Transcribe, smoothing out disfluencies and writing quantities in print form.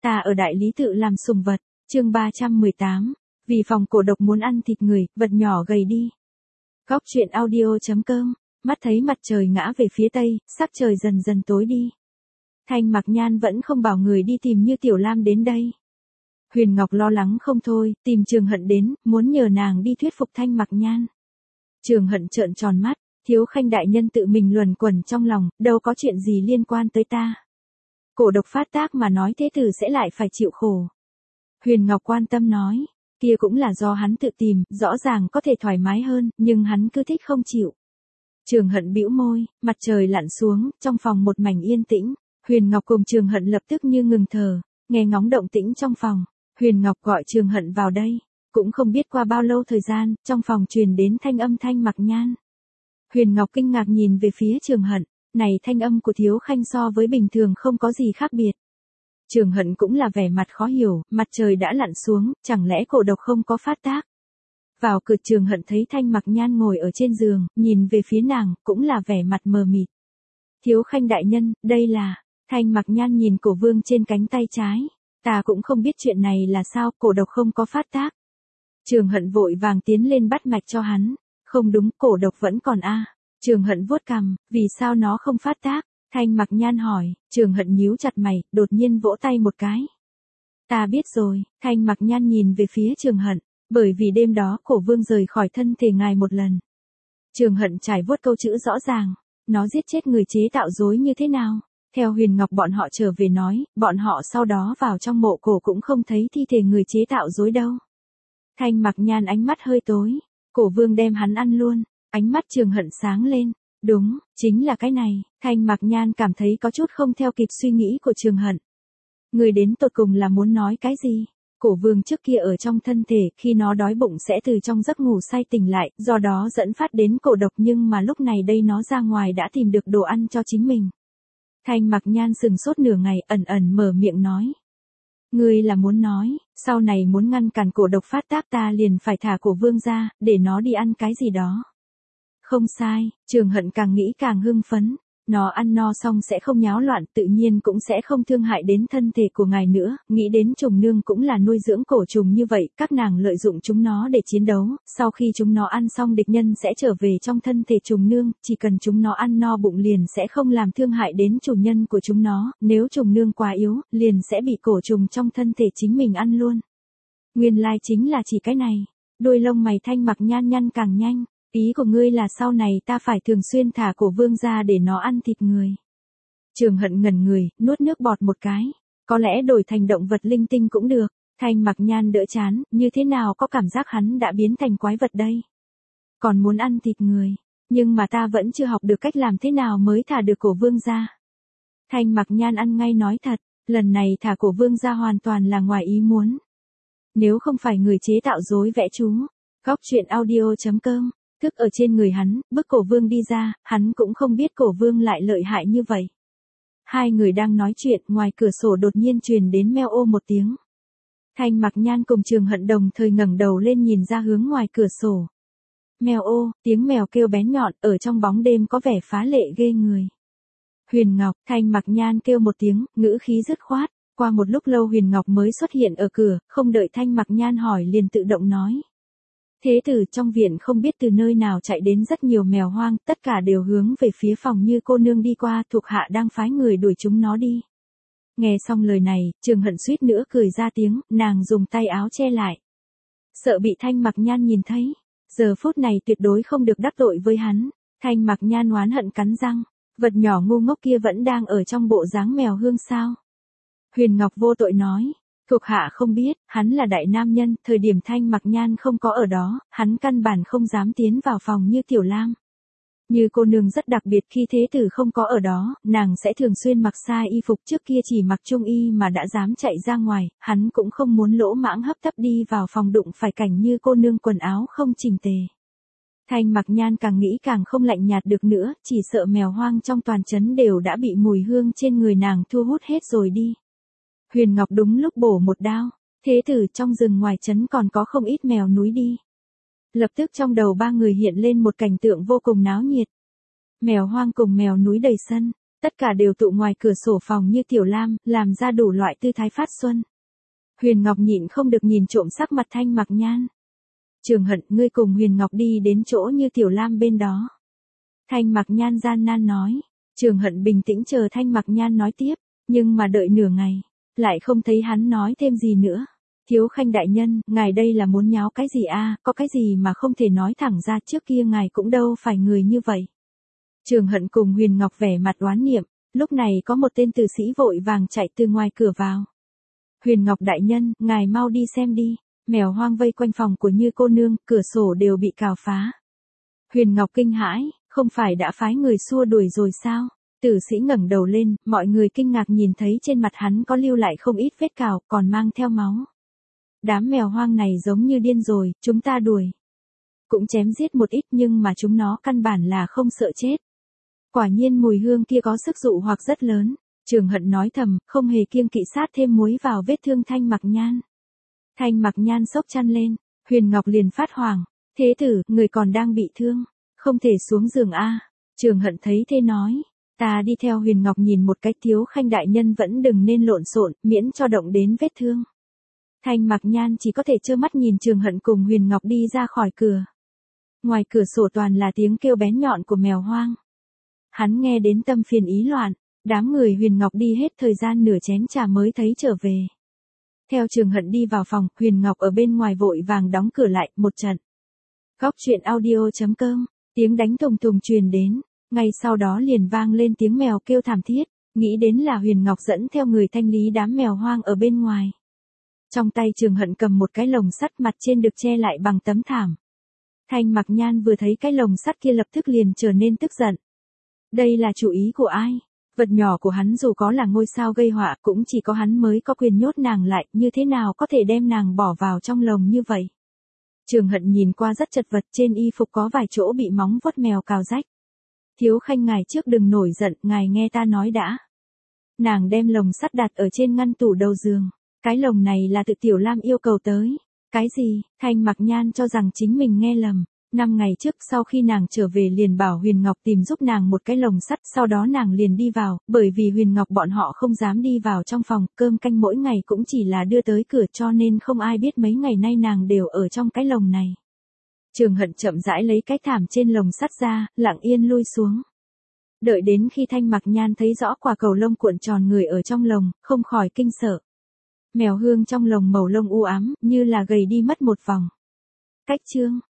Ta ở đại lý tự làm sùng vật, chương 318. Vì phòng cổ độc muốn ăn thịt người, vật nhỏ gầy đi. Góc truyện audio.com, mắt thấy mặt trời ngã về phía tây, sắc trời dần dần tối đi. Thanh Mặc Nhan vẫn không bảo người đi tìm Như Tiểu Lam đến đây. Huyền Ngọc lo lắng không thôi, tìm Trường Hận đến, muốn nhờ nàng đi thuyết phục Thanh Mặc Nhan. Trường Hận trợn tròn mắt, Thiếu Khanh đại nhân tự mình luẩn quẩn trong lòng, đâu có chuyện gì liên quan tới ta. Cổ độc phát tác mà nói thế tử sẽ lại phải chịu khổ. Huyền Ngọc quan tâm nói, kia cũng là do hắn tự tìm, rõ ràng có thể thoải mái hơn, nhưng hắn cứ thích không chịu. Trường Hận bĩu môi, mặt trời lặn xuống, trong phòng một mảnh yên tĩnh. Huyền Ngọc cùng Trường Hận lập tức như ngừng thở, nghe ngóng động tĩnh trong phòng. Huyền Ngọc gọi Trường Hận vào đây, cũng không biết qua bao lâu thời gian, trong phòng truyền đến thanh âm Thanh Mặc Nhan. Huyền Ngọc kinh ngạc nhìn về phía Trường Hận, này thanh âm của Thiếu Khanh so với bình thường không có gì khác biệt. Trường Hận cũng là vẻ mặt khó hiểu, mặt trời đã lặn xuống, chẳng lẽ cổ độc không có phát tác. Vào cửa Trường Hận thấy Thanh Mặc Nhan ngồi ở trên giường, nhìn về phía nàng, cũng là vẻ mặt mờ mịt. Thiếu Khanh đại nhân, đây là... Thanh Mặc Nhan nhìn cổ vương trên cánh tay trái. Ta cũng không biết chuyện này là sao, cổ độc không có phát tác. Trường Hận vội vàng tiến lên bắt mạch cho hắn. Không đúng, cổ độc vẫn còn a. Trường Hận vuốt cằm, vì sao nó không phát tác? Thanh Mặc Nhan hỏi. Trường Hận nhíu chặt mày, đột nhiên vỗ tay một cái. Ta biết rồi. Thanh Mặc Nhan nhìn về phía Trường Hận, bởi vì đêm đó cổ vương rời khỏi thân thể ngài một lần. Trường Hận trải vuốt câu chữ rõ ràng. Nó giết chết người chế tạo rối như thế nào? Theo Huyền Ngọc bọn họ trở về nói, bọn họ sau đó vào trong mộ cổ cũng không thấy thi thể người chế tạo rối đâu. Thanh Mặc Nhan ánh mắt hơi tối, cổ vương đem hắn ăn luôn, ánh mắt Trường Hận sáng lên, đúng, chính là cái này. Thanh Mặc Nhan cảm thấy có chút không theo kịp suy nghĩ của Trường Hận. Người đến tột cùng là muốn nói cái gì? Cổ vương trước kia ở trong thân thể, khi nó đói bụng sẽ từ trong giấc ngủ say tỉnh lại, do đó dẫn phát đến cổ độc, nhưng mà lúc này đây nó ra ngoài đã tìm được đồ ăn cho chính mình. Thanh Mặc Nhan sừng sốt nửa ngày, ẩn ẩn mở miệng nói. Ngươi là muốn nói, sau này muốn ngăn cản cổ độc phát tác ta liền phải thả cổ vương ra, để nó đi ăn cái gì đó. Không sai, Trường Hận càng nghĩ càng hưng phấn. Nó ăn no xong sẽ không nháo loạn, tự nhiên cũng sẽ không thương hại đến thân thể của ngài nữa, nghĩ đến trùng nương cũng là nuôi dưỡng cổ trùng như vậy, các nàng lợi dụng chúng nó để chiến đấu, sau khi chúng nó ăn xong địch nhân sẽ trở về trong thân thể trùng nương, chỉ cần chúng nó ăn no bụng liền sẽ không làm thương hại đến chủ nhân của chúng nó, nếu trùng nương quá yếu, liền sẽ bị cổ trùng trong thân thể chính mình ăn luôn. Nguyên lai chính là chỉ cái này, đôi lông mày Thanh Mặc Nhan nhăn càng nhanh. Ý của ngươi là sau này ta phải thường xuyên thả cổ vương ra để nó ăn thịt người. Trường Hận ngẩn người, nuốt nước bọt một cái. Có lẽ đổi thành động vật linh tinh cũng được. Thanh Mặc Nhan đỡ chán, như thế nào có cảm giác hắn đã biến thành quái vật đây. Còn muốn ăn thịt người, nhưng mà ta vẫn chưa học được cách làm thế nào mới thả được cổ vương ra. Thanh Mặc Nhan ăn ngay nói thật, lần này thả cổ vương ra hoàn toàn là ngoài ý muốn. Nếu không phải người chế tạo rối vẽ chú, góc truyện audio.com. Thức ở trên người hắn, bức cổ vương đi ra, hắn cũng không biết cổ vương lại lợi hại như vậy. Hai người đang nói chuyện, ngoài cửa sổ đột nhiên truyền đến meo ô một tiếng. Thanh Mặc Nhan cùng Trường Hận đồng thời ngẩng đầu lên nhìn ra hướng ngoài cửa sổ. Meo ô, tiếng mèo kêu bén nhọn, ở trong bóng đêm có vẻ phá lệ ghê người. Huyền Ngọc, Thanh Mặc Nhan kêu một tiếng, ngữ khí dứt khoát. Qua một lúc lâu Huyền Ngọc mới xuất hiện ở cửa, không đợi Thanh Mặc Nhan hỏi liền tự động nói. Thế tử trong viện không biết từ nơi nào chạy đến rất nhiều mèo hoang, tất cả đều hướng về phía phòng Như cô nương đi qua, thuộc hạ đang phái người đuổi chúng nó đi. Nghe xong lời này, Trường Hận suýt nữa cười ra tiếng, nàng dùng tay áo che lại. Sợ bị Thanh Mặc Nhan nhìn thấy, giờ phút này tuyệt đối không được đắc tội với hắn. Thanh Mặc Nhan oán hận cắn răng, vật nhỏ ngu ngốc kia vẫn đang ở trong bộ dáng mèo hương sao. Huyền Ngọc vô tội nói. Thuộc hạ không biết, hắn là đại nam nhân, thời điểm Thanh Mặc Nhan không có ở đó, hắn căn bản không dám tiến vào phòng Như Tiểu Lam. Như cô nương rất đặc biệt, khi thế tử không có ở đó, nàng sẽ thường xuyên mặc sai y phục, trước kia chỉ mặc trung y mà đã dám chạy ra ngoài, hắn cũng không muốn lỗ mãng hấp tấp đi vào phòng đụng phải cảnh Như cô nương quần áo không chỉnh tề. Thanh Mặc Nhan càng nghĩ càng không lạnh nhạt được nữa, chỉ sợ mèo hoang trong toàn trấn đều đã bị mùi hương trên người nàng thu hút hết rồi đi. Huyền Ngọc đúng lúc bổ một đao, thế tử trong rừng ngoài trấn còn có không ít mèo núi đi. Lập tức trong đầu ba người hiện lên một cảnh tượng vô cùng náo nhiệt. Mèo hoang cùng mèo núi đầy sân, Tất cả đều tụ ngoài cửa sổ phòng như Tiểu Lam, làm ra đủ loại tư thái phát xuân. Huyền Ngọc nhịn không được nhìn trộm sắc mặt Thanh Mặc Nhan. Trường Hận, ngươi cùng Huyền Ngọc đi đến chỗ như Tiểu Lam bên đó. Thanh Mặc Nhan gian nan nói. Trường Hận bình tĩnh chờ Thanh Mặc Nhan nói tiếp, nhưng mà đợi nửa ngày, lại không thấy hắn nói thêm gì nữa. Thiếu Khanh đại nhân, ngài đây là muốn nháo cái gì a? Có cái gì mà không thể nói thẳng ra, trước kia ngài cũng đâu phải người như vậy. Trường Hận cùng Huyền Ngọc vẻ mặt oán niệm, lúc này có một tên tử sĩ vội vàng chạy từ ngoài cửa vào. Huyền Ngọc đại nhân, ngài mau đi xem đi, mèo hoang vây quanh phòng của Như cô nương, cửa sổ đều bị cào phá. Huyền Ngọc kinh hãi, không phải đã phái người xua đuổi rồi sao? Tử sĩ ngẩng đầu lên, mọi người kinh ngạc nhìn thấy trên mặt hắn có lưu lại không ít vết cào, còn mang theo máu. Đám mèo hoang này giống như điên rồi, chúng ta đuổi. Cũng chém giết một ít nhưng mà chúng nó căn bản là không sợ chết. Quả nhiên mùi hương kia có sức dụ hoặc rất lớn. Trường Hận nói thầm, không hề kiêng kỵ sát thêm muối vào vết thương Thanh Mặc Nhan. Thanh Mặc Nhan xốc chăn lên, Huyền Ngọc liền phát hoảng. Thế tử, người còn đang bị thương, không thể xuống giường a. Trường Hận thấy thế nói. Ta đi theo Huyền Ngọc nhìn một cái, Thiếu Khanh đại nhân vẫn đừng nên lộn xộn, miễn cho động đến vết thương. Thanh Mặc Nhan chỉ có thể trơ mắt nhìn Trường Hận cùng Huyền Ngọc đi ra khỏi cửa. Ngoài cửa sổ toàn là tiếng kêu bén nhọn của mèo hoang. Hắn nghe đến tâm phiền ý loạn, đám người Huyền Ngọc đi hết thời gian nửa chén trà mới thấy trở về. Theo Trường Hận đi vào phòng, Huyền Ngọc ở bên ngoài vội vàng đóng cửa lại, một trận. Góc truyện audio.com, tiếng đánh thùng thùng truyền đến, ngay sau đó liền vang lên tiếng mèo kêu thảm thiết, nghĩ đến là Huyền Ngọc dẫn theo người thanh lý đám mèo hoang ở bên ngoài. Trong tay Trường Hận cầm một cái lồng sắt, mặt trên được che lại bằng tấm thảm. Thanh Mặc Nhan vừa thấy cái lồng sắt kia lập tức liền trở nên tức giận. Đây là chủ ý của ai? Vật nhỏ của hắn dù có là ngôi sao gây họa cũng chỉ có hắn mới có quyền nhốt nàng lại, như thế nào có thể đem nàng bỏ vào trong lồng như vậy? Trường Hận nhìn qua rất chật vật, trên y phục có vài chỗ bị móng vuốt mèo cào rách. Thiếu Khanh ngài trước đừng nổi giận, ngài nghe ta nói đã. Nàng đem lồng sắt đặt ở trên ngăn tủ đầu giường. Cái lồng này là tự Tiểu Lam yêu cầu tới. Cái gì? Thanh Mặc Nhan cho rằng chính mình nghe lầm. 5 ngày trước sau khi nàng trở về liền bảo Huyền Ngọc tìm giúp nàng một cái lồng sắt, sau đó nàng liền đi vào, bởi vì Huyền Ngọc bọn họ không dám đi vào trong phòng, cơm canh mỗi ngày cũng chỉ là đưa tới cửa cho nên không ai biết mấy ngày nay nàng đều ở trong cái lồng này. Trường Hận chậm rãi lấy cái thảm trên lồng sắt ra, lặng yên lui xuống. Đợi đến khi Thanh Mặc Nhan thấy rõ quả cầu lông cuộn tròn người ở trong lồng, không khỏi kinh sợ. Mèo hương trong lồng màu lông u ám, như là gầy đi mất một vòng. Cách chương